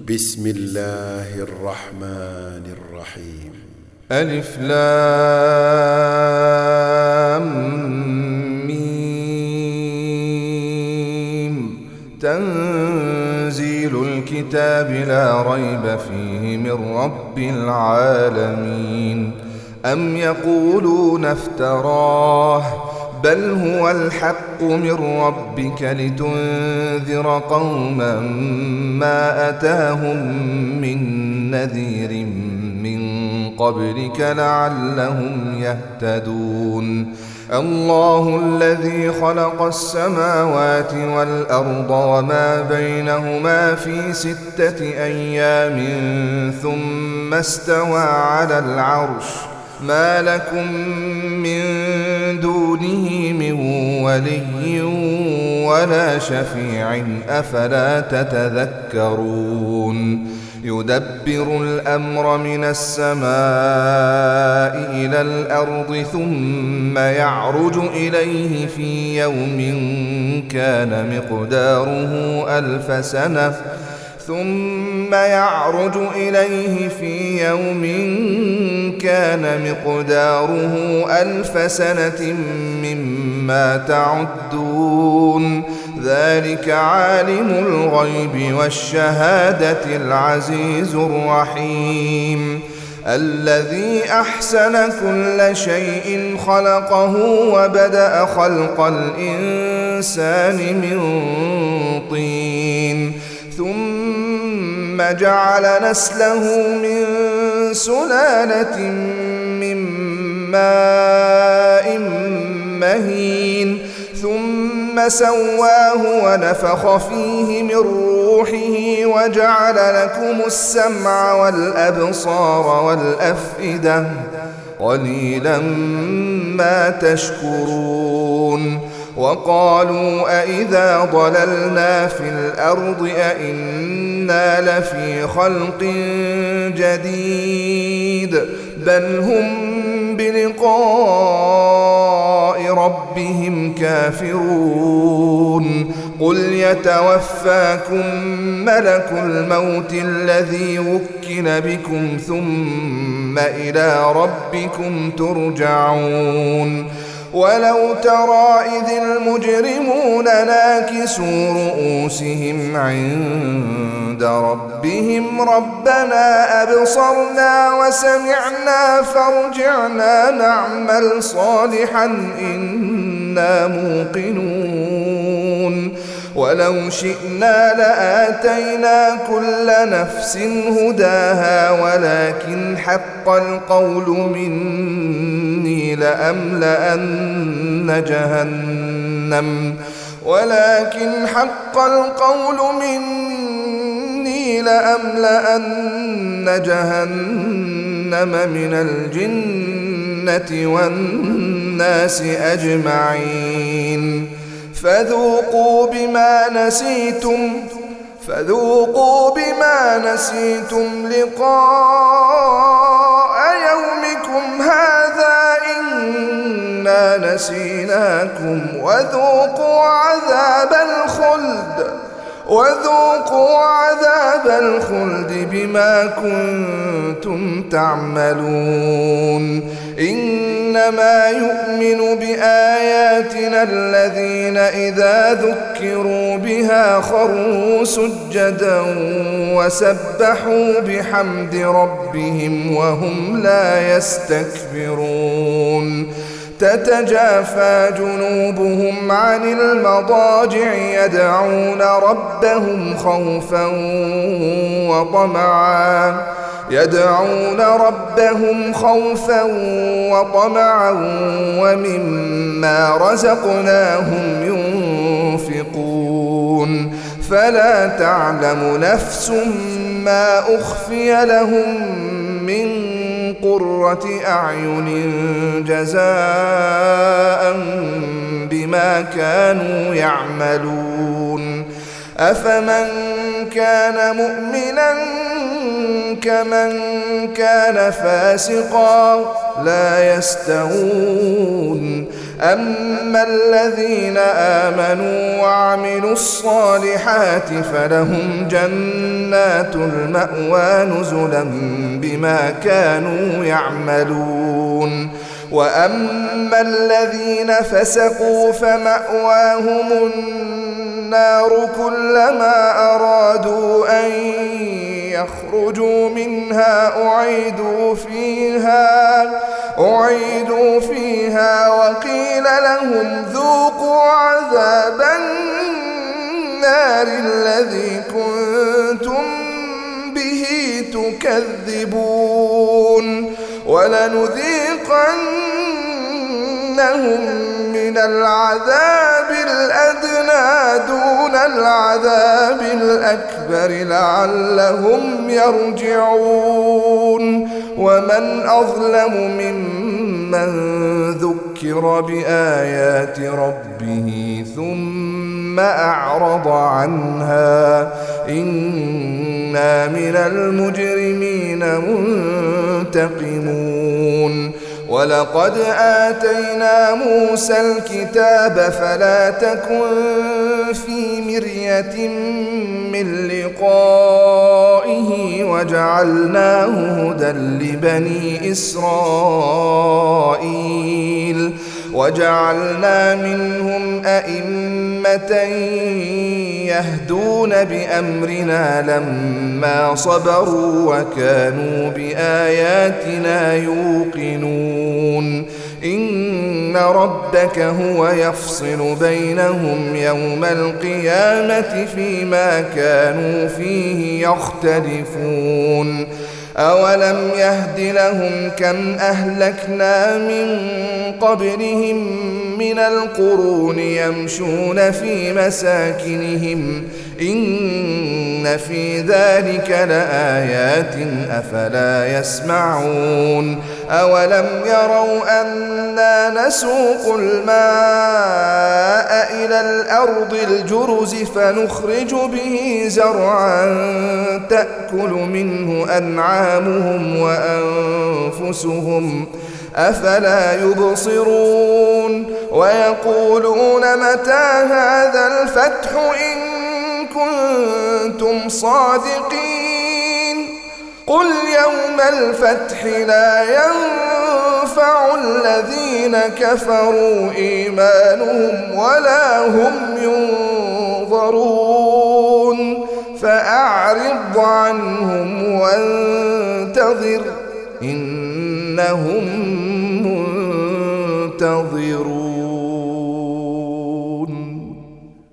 بسم الله الرحمن الرحيم. ألف لام ميم. تنزيل الكتاب لا ريب فيه من رب العالمين. أم يقولون افتراه بل هو الحق من ربك لتنذر قوما ما أتاهم من نذير من قبلك لعلهم يهتدون. الله الذي خلق السماوات والأرض وما بينهما في 6 أيام ثم استوى على العرش. ما لكم من دونه من ولي ولا شفيع أفلا تتذكرون. يدبر الأمر من السماء إلى الأرض ثم يعرج إليه في يوم كان مقداره 1000 سنة ثم يعرج إليه في يوم كان مقداره 1000 سنة مما تعدون. ذلك عالم الغيب والشهادة العزيز الرحيم. الذي أحسن كل شيء خلقه وبدأ خلق الإنسان من طين ثم جعل نسله من سلالة من ماء مهين ثم سواه ونفخ فيه من روحه وجعل لكم السمع والأبصار والأفئدة قليلا ما تشكرون. وقالوا أإذا ضللنا في الأرض أإنا لفي خلق جديد بل هم بلقاء ربهم كافرون. قل يتوفاكم ملك الموت الذي وكل بكم ثم إلى ربكم ترجعون. ولو ترى إذ المجرمون ناكسوا رؤوسهم عند ربهم ربنا أبصرنا وسمعنا فارجعنا نعمل صالحا إنا موقنون. ولو شئنا لآتينا كل نفس هداها ولكن حق القول مني لأملأن جهنم من الجنة والناس أجمعين. فذوقوا بما نسيتم لقاء يومكم هذا إنا نسيناكم وذوقوا عذاب الخلد بما كنتم تعملون. إنما يؤمن بآياتنا الذين إذا ذكروا بها خروا سجدا وسبحوا بحمد ربهم وهم لا يستكبرون. تتجافى جنوبهم عن المضاجع يدعون ربهم خوفا وطمعا ومما رزقناهم ينفقون. فلا تعلم نفس ما أخفي لهم من قرة أعين جزاء بما كانوا يعملون. أفمن كان مؤمنا كمن كان فاسقا لا يستوون. أما الذين آمنوا وعملوا الصالحات فلهم جنات المأوى نزلا بما كانوا يعملون وأما الذين فسقوا فمأواهم النار كلما أرادوا أن يخرجوا منها أعيدوا فيها وقيل لهم ذوقوا عذاب النار الذي كنتم به تكذبون ولنذيقنهم من العذاب الأدنى دون العذاب الأكبر لعلهم يرجعون ومن أظلم ممن ذكر بآيات ربه ثم أعرض عنها إنا من المجرمين منتقمون ولقد آتينا موسى الكتاب فلا تكن في مرية من لقائه وجعلناه هدى لبني إسرائيل وجعلنا منهم أئمة يهدون بأمرنا لما صبروا وكانوا بآياتنا يوقنون إن ربك هو يفصل بينهم يوم القيامة فيما كانوا فيه يختلفون أولم يهد لهم كم أهلكنا من قبلهم من القرون يمشون في مساكنهم إن في ذلك لآيات أفلا يسمعون أولم يروا أنا نسوق الماء إلى الأرض الجرز فنخرج به زرعا تأكل منه أنعامهم وأنفسهم أفلا يبصرون ويقولون متى هذا الفتح إن كنتم صادقين قل يوم الفتح لا ينفع الذين كفروا إيمانهم ولا هم ينظرون فأعرض عنهم وانتظر إنهم